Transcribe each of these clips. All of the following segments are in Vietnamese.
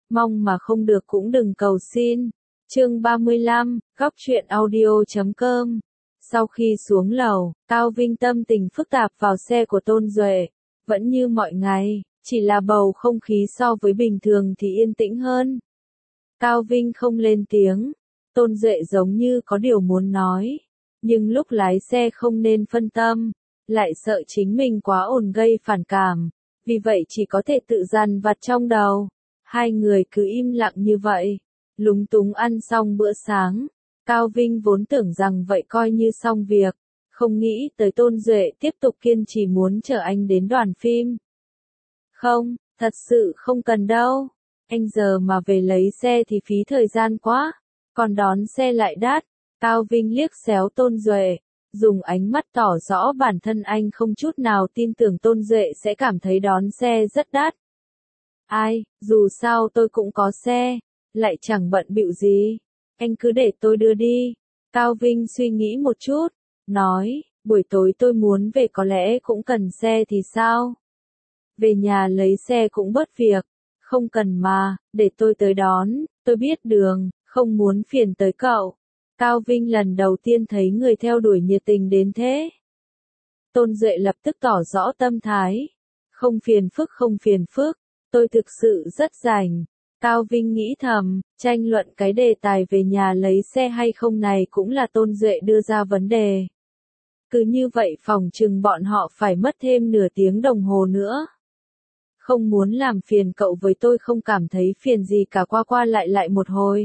mong mà không được cũng đừng cầu xin. Chương 35, góc truyện audio.com. Sau khi xuống lầu, Cao Vinh tâm tình phức tạp vào xe của Tôn Duệ. Vẫn như mọi ngày, chỉ là bầu không khí so với bình thường thì yên tĩnh hơn. Cao Vinh không lên tiếng. Tôn Duệ giống như có điều muốn nói. Nhưng lúc lái xe không nên phân tâm, lại sợ chính mình quá ồn gây phản cảm. Vì vậy chỉ có thể tự dằn vặt trong đầu. Hai người cứ im lặng như vậy, lúng túng ăn xong bữa sáng. Cao Vinh vốn tưởng rằng vậy coi như xong việc, không nghĩ tới Tôn Duệ tiếp tục kiên trì muốn chở anh đến đoàn phim. Không, thật sự không cần đâu. Anh giờ mà về lấy xe thì phí thời gian quá, còn đón xe lại đắt. Cao Vinh liếc xéo Tôn Duệ, dùng ánh mắt tỏ rõ bản thân anh không chút nào tin tưởng Tôn Duệ sẽ cảm thấy đón xe rất đắt. Ai, dù sao tôi cũng có xe, lại chẳng bận bịu gì. Anh cứ để tôi đưa đi. Cao Vinh suy nghĩ một chút, nói, buổi tối tôi muốn về có lẽ cũng cần xe thì sao? Về nhà lấy xe cũng bớt việc. Không cần mà, để tôi tới đón, tôi biết đường, không muốn phiền tới cậu. Cao Vinh lần đầu tiên thấy người theo đuổi nhiệt tình đến thế. Tôn Duệ lập tức tỏ rõ tâm thái. Không phiền phức, tôi thực sự rất rảnh. Cao Vinh nghĩ thầm, tranh luận cái đề tài về nhà lấy xe hay không này cũng là Tôn Duệ đưa ra vấn đề. Cứ như vậy phỏng chừng bọn họ phải mất thêm nửa tiếng đồng hồ nữa. Không muốn làm phiền cậu với tôi, không cảm thấy phiền gì cả, qua qua lại một hồi.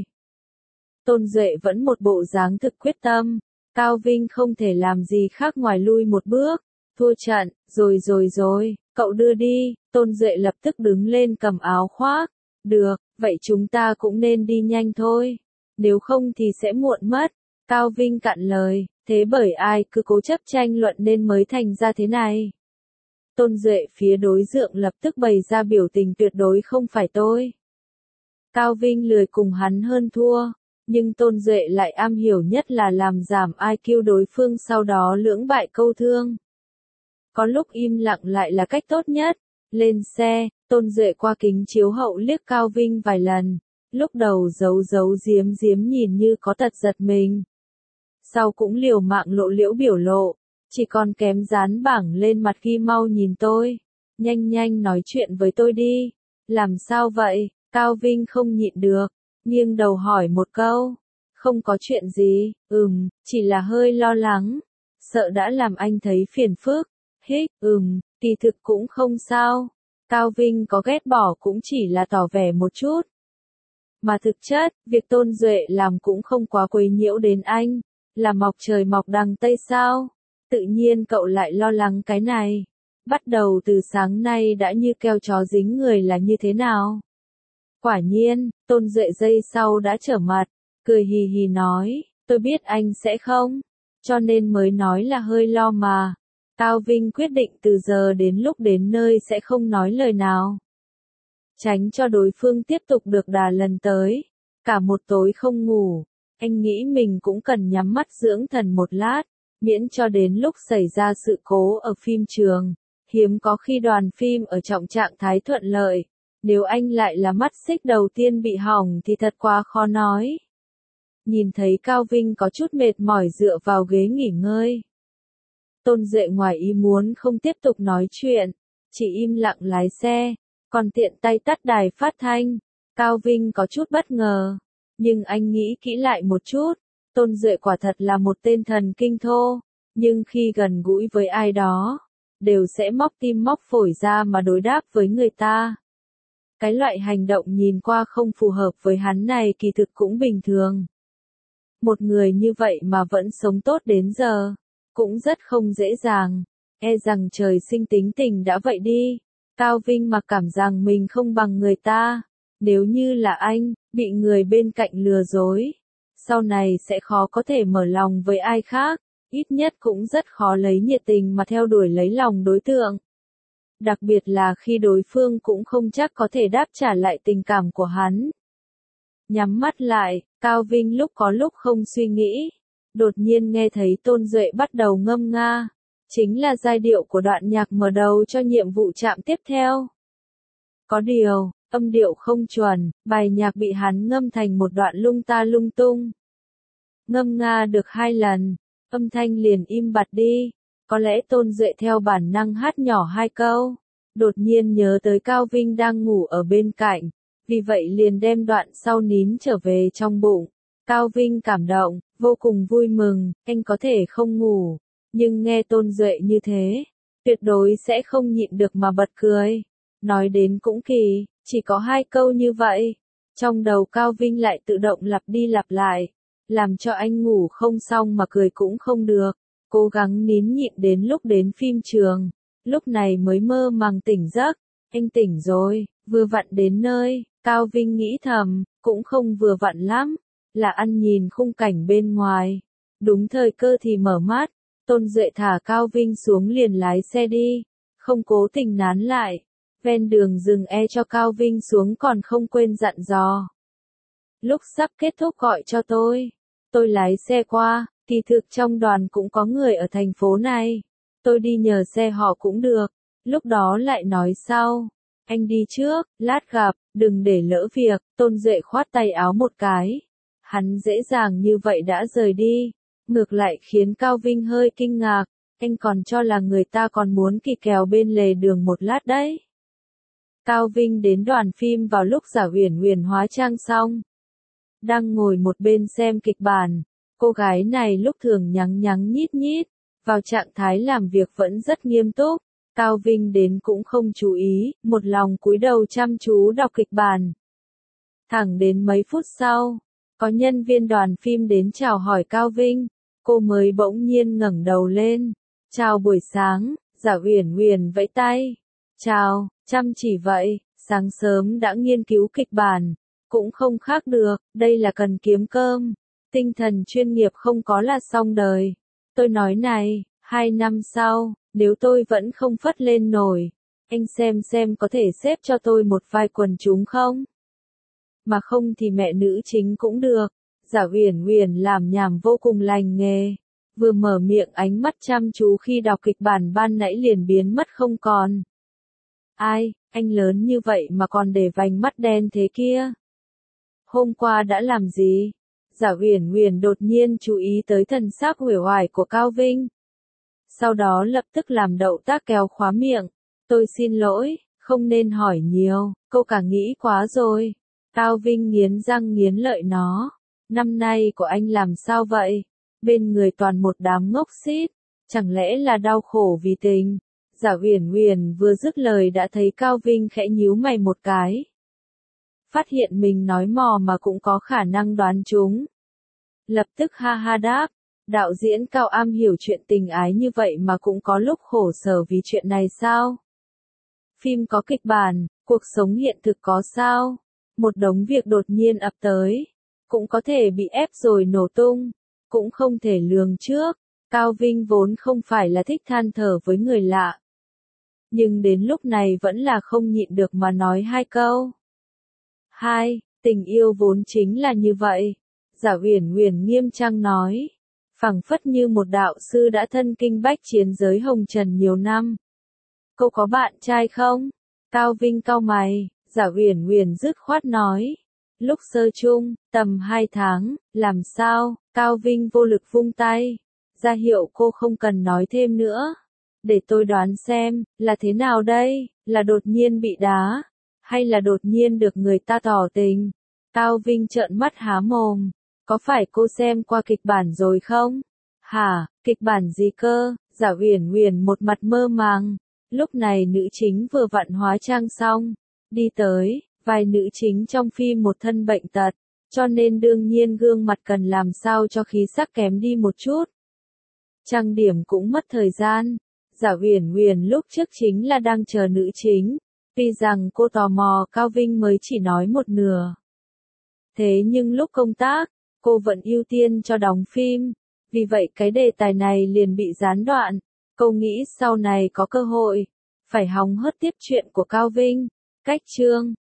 Tôn Duệ vẫn một bộ dáng thực quyết tâm. Cao Vinh không thể làm gì khác ngoài lui một bước. Thua trận, rồi, cậu đưa đi. Tôn Duệ lập tức đứng lên cầm áo khoác. Được, vậy chúng ta cũng nên đi nhanh thôi. Nếu không thì sẽ muộn mất. Cao Vinh cạn lời, thế bởi ai cứ cố chấp tranh luận nên mới thành ra thế này. Tôn Duệ phía đối diện lập tức bày ra biểu tình tuyệt đối không phải tôi. Cao Vinh lười cùng hắn hơn thua, nhưng Tôn Duệ lại am hiểu nhất là làm giảm IQ đối phương, sau đó lưỡng bại câu thương. Có lúc im lặng lại là cách tốt nhất. Lên xe, Tôn Duệ qua kính chiếu hậu liếc Cao Vinh vài lần, lúc đầu giấu giếm nhìn như có tật giật mình. Sau cũng liều mạng lộ liễu biểu lộ, chỉ còn kém dán bảng lên mặt ghi mau nhìn tôi, nhanh nói chuyện với tôi đi. Làm sao vậy? Cao Vinh không nhịn được, nghiêng đầu hỏi một câu. Không có chuyện gì, chỉ là hơi lo lắng, sợ đã làm anh thấy phiền phức. Hích, kỳ thực cũng không sao. Cao Vinh có ghét bỏ cũng chỉ là tỏ vẻ một chút. Mà thực chất, việc Tôn Duệ làm cũng không quá quấy nhiễu đến anh. Là mọc trời mọc đằng Tây sao? Tự nhiên cậu lại lo lắng cái này. Bắt đầu từ sáng nay đã như keo chó dính người là như thế nào? Quả nhiên, Tôn Duệ giây sau đã trở mặt, cười hì hì nói, tôi biết anh sẽ không, cho nên mới nói là hơi lo mà. Cao Vinh quyết định từ giờ đến lúc đến nơi sẽ không nói lời nào. Tránh cho đối phương tiếp tục được đà lần tới. Cả một tối không ngủ, anh nghĩ mình cũng cần nhắm mắt dưỡng thần một lát, miễn cho đến lúc xảy ra sự cố ở phim trường. Hiếm có khi đoàn phim ở trong trạng thái thuận lợi. Nếu anh lại là mắt xích đầu tiên bị hỏng thì thật quá khó nói. Nhìn thấy Cao Vinh có chút mệt mỏi dựa vào ghế nghỉ ngơi. Tôn Duệ ngoài ý muốn không tiếp tục nói chuyện, chỉ im lặng lái xe, còn tiện tay tắt đài phát thanh. Cao Vinh có chút bất ngờ, nhưng anh nghĩ kỹ lại một chút, Tôn Duệ quả thật là một tên thần kinh thô, nhưng khi gần gũi với ai đó, đều sẽ móc tim móc phổi ra mà đối đáp với người ta. Cái loại hành động nhìn qua không phù hợp với hắn này kỳ thực cũng bình thường. Một người như vậy mà vẫn sống tốt đến giờ, cũng rất không dễ dàng, e rằng trời sinh tính tình đã vậy đi. Cao Vinh mặc cảm rằng mình không bằng người ta, nếu như là anh, bị người bên cạnh lừa dối, sau này sẽ khó có thể mở lòng với ai khác, ít nhất cũng rất khó lấy nhiệt tình mà theo đuổi lấy lòng đối tượng. Đặc biệt là khi đối phương cũng không chắc có thể đáp trả lại tình cảm của hắn. Nhắm mắt lại, Cao Vinh lúc có lúc không suy nghĩ. Đột nhiên nghe thấy Tôn Duệ bắt đầu ngâm nga. Chính là giai điệu của đoạn nhạc mở đầu cho nhiệm vụ trạm tiếp theo. Có điều, âm điệu không chuẩn, bài nhạc bị hắn ngâm thành một đoạn lung ta lung tung. Ngâm nga được 2 lần, âm thanh liền im bặt đi. Có lẽ Tôn Duệ theo bản năng hát nhỏ 2 câu, đột nhiên nhớ tới Cao Vinh đang ngủ ở bên cạnh, vì vậy liền đem đoạn sau nín trở về trong bụng. Cao Vinh cảm động, vô cùng vui mừng, anh có thể không ngủ, nhưng nghe Tôn Duệ như thế, tuyệt đối sẽ không nhịn được mà bật cười. Nói đến cũng kỳ, chỉ có 2 câu như vậy, trong đầu Cao Vinh lại tự động lặp đi lặp lại, làm cho anh ngủ không xong mà cười cũng không được, cố gắng nín nhịn đến lúc đến phim trường, lúc này mới mơ màng tỉnh giấc. Anh tỉnh rồi, vừa vặn đến nơi, Cao Vinh nghĩ thầm, cũng không vừa vặn lắm, là ăn nhìn khung cảnh bên ngoài. Đúng thời cơ thì mở mắt, Tôn Duệ thả Cao Vinh xuống liền lái xe đi, không cố tình nán lại, ven đường dừng cho Cao Vinh xuống còn không quên dặn dò. Lúc sắp kết thúc gọi cho tôi lái xe qua, kỳ thực trong đoàn cũng có người ở thành phố này, tôi đi nhờ xe họ cũng được, lúc đó lại nói sau. Anh đi trước, lát gặp, đừng để lỡ việc. Tôn Duệ khoát tay áo một cái. Hắn dễ dàng như vậy đã rời đi, ngược lại khiến Cao Vinh hơi kinh ngạc, anh còn cho là người ta còn muốn kỳ kèo bên lề đường một lát đấy. Cao Vinh đến đoàn phim vào lúc Giả Uyển Uyển hóa trang xong, đang ngồi một bên xem kịch bản. Cô gái này lúc thường nhắng nhắng nhít nhít, vào trạng thái làm việc vẫn rất nghiêm túc. Cao Vinh đến cũng không chú ý, một lòng cúi đầu chăm chú đọc kịch bản. Thẳng đến mấy phút sau, có nhân viên đoàn phim đến chào hỏi Cao Vinh, cô mới bỗng nhiên ngẩng đầu lên. Chào buổi sáng, Giả Uyển Uyển vẫy tay. Chào, chăm chỉ vậy, sáng sớm đã nghiên cứu kịch bản, cũng không khác được, đây là cần kiếm cơm. Tinh thần chuyên nghiệp không có là xong đời. Tôi nói này, 2 năm sau, nếu tôi vẫn không phất lên nổi, anh xem có thể xếp cho tôi một vai quần chúng không? Mà không thì mẹ nữ chính cũng được. Giả Uyển Uyển làm nhảm vô cùng lành nghề, vừa mở miệng ánh mắt chăm chú khi đọc kịch bản ban nãy liền biến mất không còn. Ai, anh lớn như vậy mà còn để vành mắt đen thế kia? Hôm qua đã làm gì? Giả Uyển Uyển đột nhiên chú ý tới thần sắc uể oải của Cao Vinh. Sau đó lập tức làm động tác kéo khóa miệng. Tôi xin lỗi, không nên hỏi nhiều, cô cả nghĩ quá rồi. Cao Vinh nghiến răng nghiến lợi nó. Năm nay của anh làm sao vậy? Bên người toàn một đám ngốc xít, chẳng lẽ là đau khổ vì tình? Giả Uyển Uyển vừa dứt lời đã thấy Cao Vinh khẽ nhíu mày một cái. Phát hiện mình nói mò mà cũng có khả năng đoán trúng. Lập tức ha ha đáp, đạo diễn Cao am hiểu chuyện tình ái như vậy mà cũng có lúc khổ sở vì chuyện này sao? Phim có kịch bản, cuộc sống hiện thực có sao? Một đống việc đột nhiên ập tới, cũng có thể bị ép rồi nổ tung, cũng không thể lường trước. Cao Vinh vốn không phải là thích than thở với người lạ, nhưng đến lúc này vẫn là không nhịn được mà nói 2 câu. Tình yêu vốn chính là như vậy. Giả Uyển Uyển nghiêm trang nói, phảng phất như một đạo sư đã thân kinh bách chiến giới hồng trần nhiều năm. Cô có bạn trai không? Cao Vinh cau mày. Giả Uyển Uyển dứt khoát nói, lúc sơ chung, tầm 2 tháng, làm sao? Cao Vinh vô lực vung tay, ra hiệu cô không cần nói thêm nữa. Để tôi đoán xem, là thế nào đây? Là đột nhiên bị đá, hay là đột nhiên được người ta tỏ tình? Cao Vinh trợn mắt há mồm, có phải cô xem qua kịch bản rồi không? Hả, kịch bản gì cơ? Giả Uyển Uyển một mặt mơ màng. Lúc này nữ chính vừa vặn hóa trang xong, đi tới, vai nữ chính trong phim một thân bệnh tật, cho nên đương nhiên gương mặt cần làm sao cho khí sắc kém đi một chút. Trang điểm cũng mất thời gian. Giả Uyển Uyển lúc trước chính là đang chờ nữ chính, tuy rằng cô tò mò Cao Vinh mới chỉ nói một nửa. Thế nhưng lúc công tác, cô vẫn ưu tiên cho đóng phim, vì vậy cái đề tài này liền bị gián đoạn. Cô nghĩ sau này có cơ hội, phải hóng hớt tiếp chuyện của Cao Vinh. Cách chương